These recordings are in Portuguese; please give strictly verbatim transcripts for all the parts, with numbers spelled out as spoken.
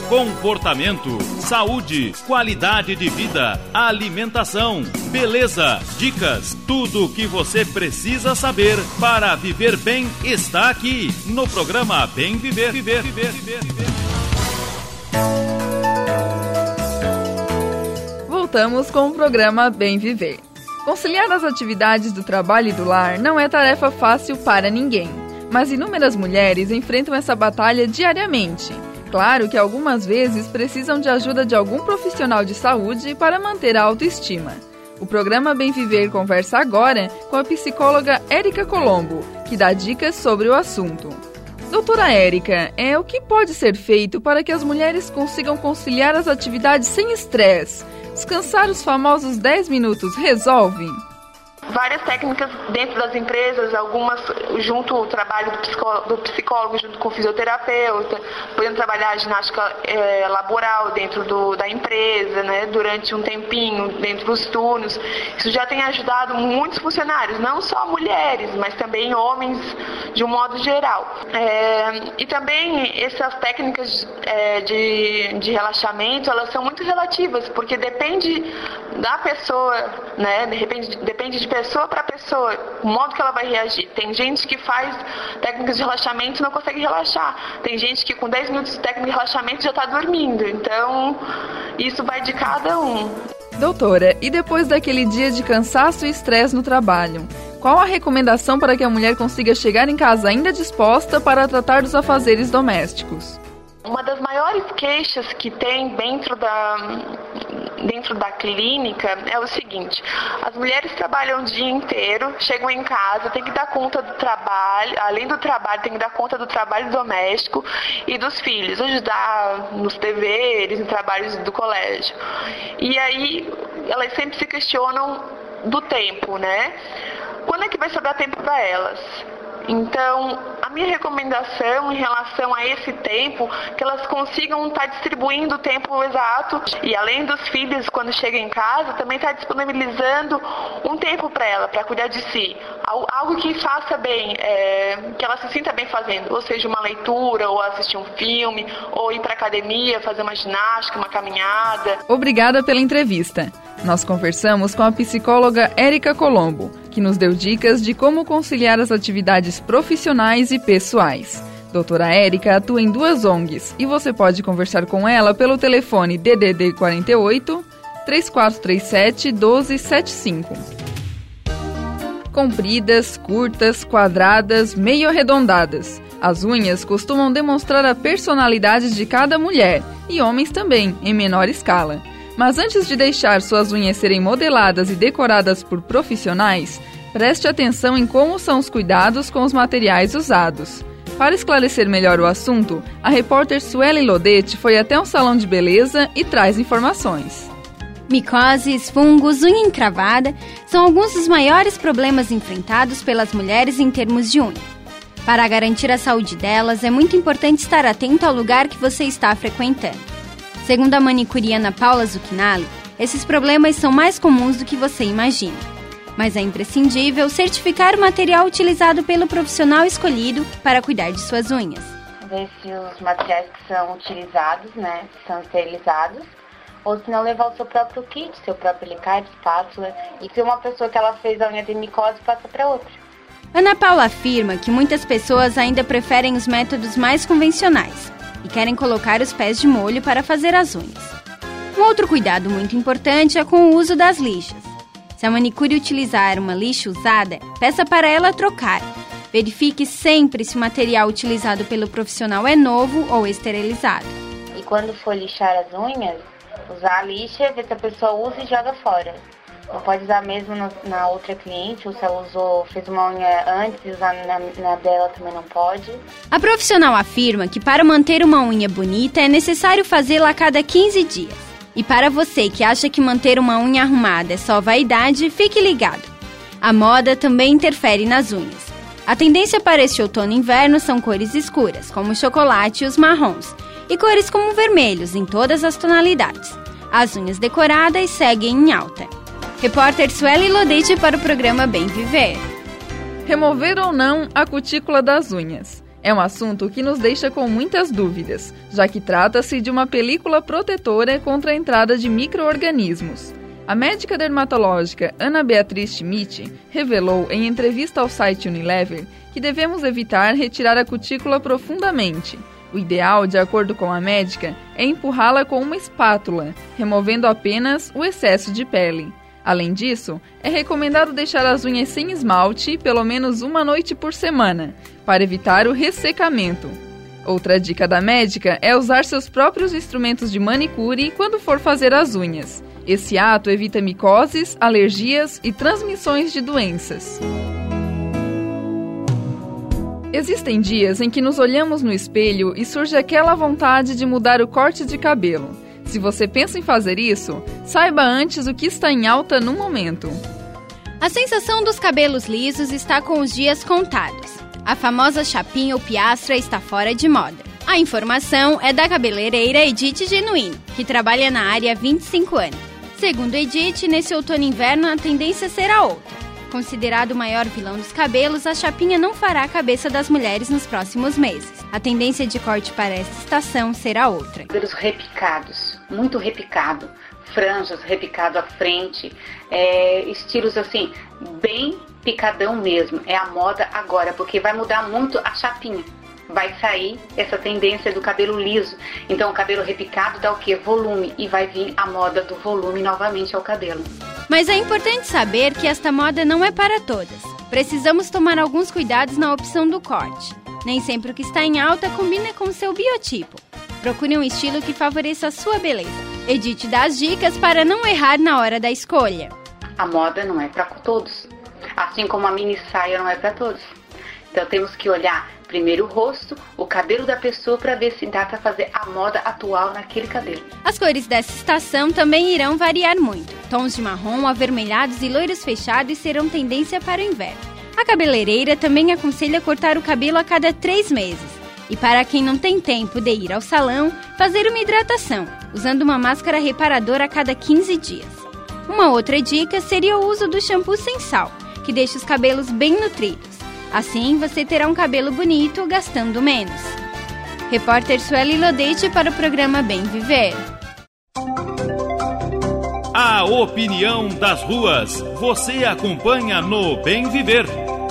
comportamento, saúde, qualidade de vida, alimentação, beleza, dicas, tudo o que você precisa saber para viver bem está aqui no programa Bem Viver, Viver, Viver, Viver, Viver. Voltamos com o programa Bem Viver. Conciliar as atividades do trabalho e do lar não é tarefa fácil para ninguém, mas inúmeras mulheres enfrentam essa batalha diariamente. Claro que algumas vezes precisam de ajuda de algum profissional de saúde para manter a autoestima. O programa Bem Viver conversa agora com a psicóloga Érica Colombo, que dá dicas sobre o assunto. Doutora Érica, é, o que pode ser feito para que as mulheres consigam conciliar as atividades sem estresse? Descansar os famosos dez minutos resolve? Várias técnicas dentro das empresas, algumas junto ao trabalho do psicólogo, do psicólogo junto com o fisioterapeuta, podendo trabalhar a ginástica é, laboral dentro do, da empresa, né, durante um tempinho, dentro dos turnos. Isso já tem ajudado muitos funcionários, não só mulheres, mas também homens de um modo geral. É, e também essas técnicas é, de, de relaxamento, elas são muito relativas, porque depende da pessoa, né, depende, depende de pessoa para pessoa, o modo que ela vai reagir. Tem gente que faz técnicas de relaxamento e não consegue relaxar. Tem gente que com dez minutos de técnica de relaxamento já está dormindo. Então, isso vai de cada um. Doutora, e depois daquele dia de cansaço e estresse no trabalho, qual a recomendação para que a mulher consiga chegar em casa ainda disposta para tratar dos afazeres domésticos? Uma das maiores queixas que tem dentro da, dentro da clínica é o seguinte: as mulheres trabalham o dia inteiro, chegam em casa, tem que dar conta do trabalho, além do trabalho, tem que dar conta do trabalho doméstico e dos filhos, ajudar nos deveres, nos trabalhos do colégio. E aí elas sempre se questionam do tempo, né? Quando é que vai sobrar tempo para elas? Então, a minha recomendação em relação a esse tempo, que elas consigam estar distribuindo o tempo exato e, além dos filhos, quando chegam em casa, também estar disponibilizando um tempo para ela, para cuidar de si. Algo que faça bem, é, que ela se sinta bem fazendo, ou seja, uma leitura, ou assistir um filme, ou ir para a academia, fazer uma ginástica, uma caminhada. Obrigada pela entrevista. Nós conversamos com a psicóloga Érica Colombo, que nos deu dicas de como conciliar as atividades profissionais e pessoais. Doutora Érica atua em duas O N Gs e você pode conversar com ela pelo telefone D D D quarenta e oito, três quatro três sete, um dois sete cinco. Compridas, curtas, quadradas, meio arredondadas. As unhas costumam demonstrar a personalidade de cada mulher, e homens também, em menor escala. Mas antes de deixar suas unhas serem modeladas e decoradas por profissionais, preste atenção em como são os cuidados com os materiais usados. Para esclarecer melhor o assunto, a repórter Sueli Lodete foi até um salão de beleza e traz informações. Micoses, fungos, unha encravada são alguns dos maiores problemas enfrentados pelas mulheres em termos de unha. Para garantir a saúde delas, é muito importante estar atento ao lugar que você está frequentando. Segundo a manicuriana Paula Zucchinali, esses problemas são mais comuns do que você imagina. Mas é imprescindível certificar o material utilizado pelo profissional escolhido para cuidar de suas unhas. Ver se os materiais que são utilizados, né, são esterilizados, ou se não levar o seu próprio kit, seu próprio alicate, espátula, e se uma pessoa que ela fez a unha tem micose, passa para outra. Ana Paula afirma que muitas pessoas ainda preferem os métodos mais convencionais e querem colocar os pés de molho para fazer as unhas. Um outro cuidado muito importante é com o uso das lixas. Se a manicure utilizar uma lixa usada, peça para ela trocar. Verifique sempre se o material utilizado pelo profissional é novo ou esterilizado. E quando for lixar as unhas, usar a lixa, ver se a pessoa usa e joga fora. Não pode usar mesmo no, na outra cliente, ou se ela usou, fez uma unha antes e usar na, na dela também não pode. A profissional afirma que para manter uma unha bonita é necessário fazê-la a cada quinze dias. E para você que acha que manter uma unha arrumada é só vaidade, fique ligado. A moda também interfere nas unhas. A tendência para este outono e inverno são cores escuras, como o chocolate e os marrons, e cores como vermelhos, em todas as tonalidades. As unhas decoradas seguem em alta. Repórter Sueli Lodete para o programa Bem Viver. Remover ou não a cutícula das unhas? É um assunto que nos deixa com muitas dúvidas, já que trata-se de uma película protetora contra a entrada de micro-organismos. A médica dermatológica Ana Beatriz Schmidt revelou em entrevista ao site Unilever que devemos evitar retirar a cutícula profundamente. O ideal, de acordo com a médica, é empurrá-la com uma espátula, removendo apenas o excesso de pele. Além disso, é recomendado deixar as unhas sem esmalte pelo menos uma noite por semana, para evitar o ressecamento. Outra dica da médica é usar seus próprios instrumentos de manicure quando for fazer as unhas. Esse ato evita micoses, alergias e transmissões de doenças. Existem dias em que nos olhamos no espelho e surge aquela vontade de mudar o corte de cabelo. Se você pensa em fazer isso, saiba antes o que está em alta no momento. A sensação dos cabelos lisos está com os dias contados. A famosa chapinha ou piastra está fora de moda. A informação é da cabeleireira Edith Genuíno, que trabalha na área há vinte e cinco anos. Segundo Edith, nesse outono e inverno a tendência será outra. Considerado o maior vilão dos cabelos, a chapinha não fará a cabeça das mulheres nos próximos meses. A tendência de corte para esta estação será outra. Cabelos repicados, muito repicado, franjas, repicado à frente, é, estilos assim, bem picadão mesmo. É a moda agora, porque vai mudar muito a chapinha. Vai sair essa tendência do cabelo liso. Então o cabelo repicado dá o quê? Volume. E vai vir a moda do volume novamente ao cabelo. Mas é importante saber que esta moda não é para todas. Precisamos tomar alguns cuidados na opção do corte. Nem sempre o que está em alta combina com o seu biotipo. Procure um estilo que favoreça a sua beleza. Edith dá as dicas para não errar na hora da escolha. A moda não é para todos. Assim como a mini saia não é para todos. Então temos que olhar primeiro o rosto, o cabelo da pessoa para ver se dá para fazer a moda atual naquele cabelo. As cores dessa estação também irão variar muito. Tons de marrom, avermelhados e loiros fechados serão tendência para o inverno. A cabeleireira também aconselha cortar o cabelo a cada três meses. E para quem não tem tempo de ir ao salão, fazer uma hidratação, usando uma máscara reparadora a cada quinze dias. Uma outra dica seria o uso do shampoo sem sal, que deixa os cabelos bem nutridos. Assim, você terá um cabelo bonito gastando menos. Repórter Sueli Lodete para o programa Bem Viver. A opinião das ruas, você acompanha no Bem Viver.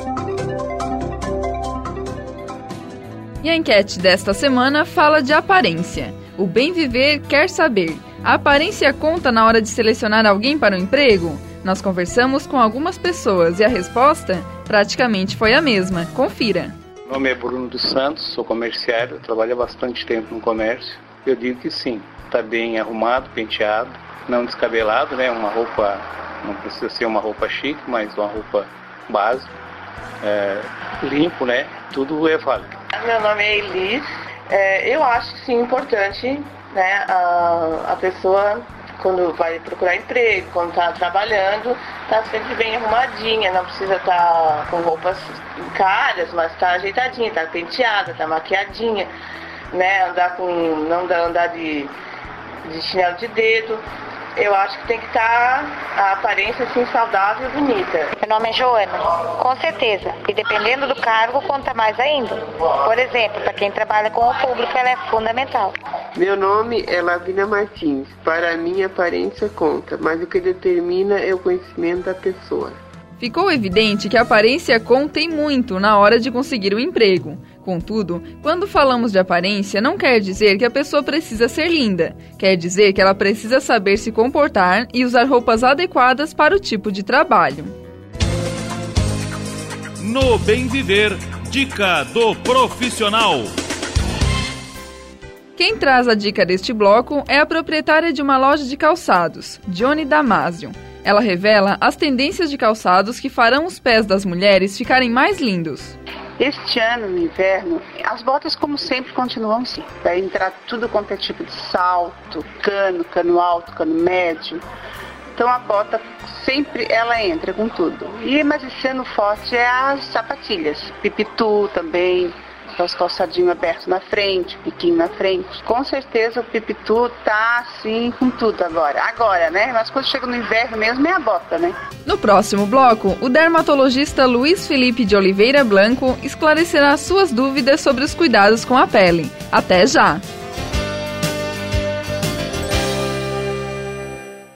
E a enquete desta semana fala de aparência. O Bem Viver quer saber: a aparência conta na hora de selecionar alguém para o emprego? Nós conversamos com algumas pessoas e a resposta praticamente foi a mesma. Confira. Meu nome é Bruno dos Santos, sou comerciário, trabalho há bastante tempo no comércio. Eu digo que sim, está bem arrumado, penteado, não descabelado, né? Uma roupa, não precisa ser uma roupa chique, mas uma roupa básica, é, limpo, né? Tudo é válido. Meu nome é Elis. É, eu acho sim importante, né, a, a pessoa, quando vai procurar emprego, quando está trabalhando, tá sempre bem arrumadinha, não precisa estar tá com roupas caras, mas tá ajeitadinha, tá penteada, tá maquiadinha, né? Andar com, não andar de, de chinelo de dedo. Eu acho que tem que estar tá a aparência assim saudável e bonita. Meu nome é Joana. Com certeza. E dependendo do cargo, conta mais ainda. Por exemplo, para quem trabalha com o público, ela é fundamental. Meu nome é Lavínia Martins. Para mim, a aparência conta, mas o que determina é o conhecimento da pessoa. Ficou evidente que a aparência conta e muito na hora de conseguir um emprego. Contudo, quando falamos de aparência, não quer dizer que a pessoa precisa ser linda. Quer dizer que ela precisa saber se comportar e usar roupas adequadas para o tipo de trabalho. No Bem Viver, dica do profissional. Quem traz a dica deste bloco é a proprietária de uma loja de calçados, Johnny Damasio. Ela revela as tendências de calçados que farão os pés das mulheres ficarem mais lindos. Este ano, no inverno, as botas, como sempre, continuam sim. Vai entrar tudo quanto é tipo de salto, cano, cano alto, cano médio. Então a bota sempre ela entra com tudo. E mas esse ano forte é as sapatilhas, pipitu também, aquelas calçadinhos abertos na frente, biquinho na frente. Com certeza o pipitu tá assim com tudo agora. Agora, né? Mas quando chega no inverno mesmo é a bota, né? No próximo bloco, o dermatologista Luiz Felipe de Oliveira Blanco esclarecerá suas dúvidas sobre os cuidados com a pele. Até já!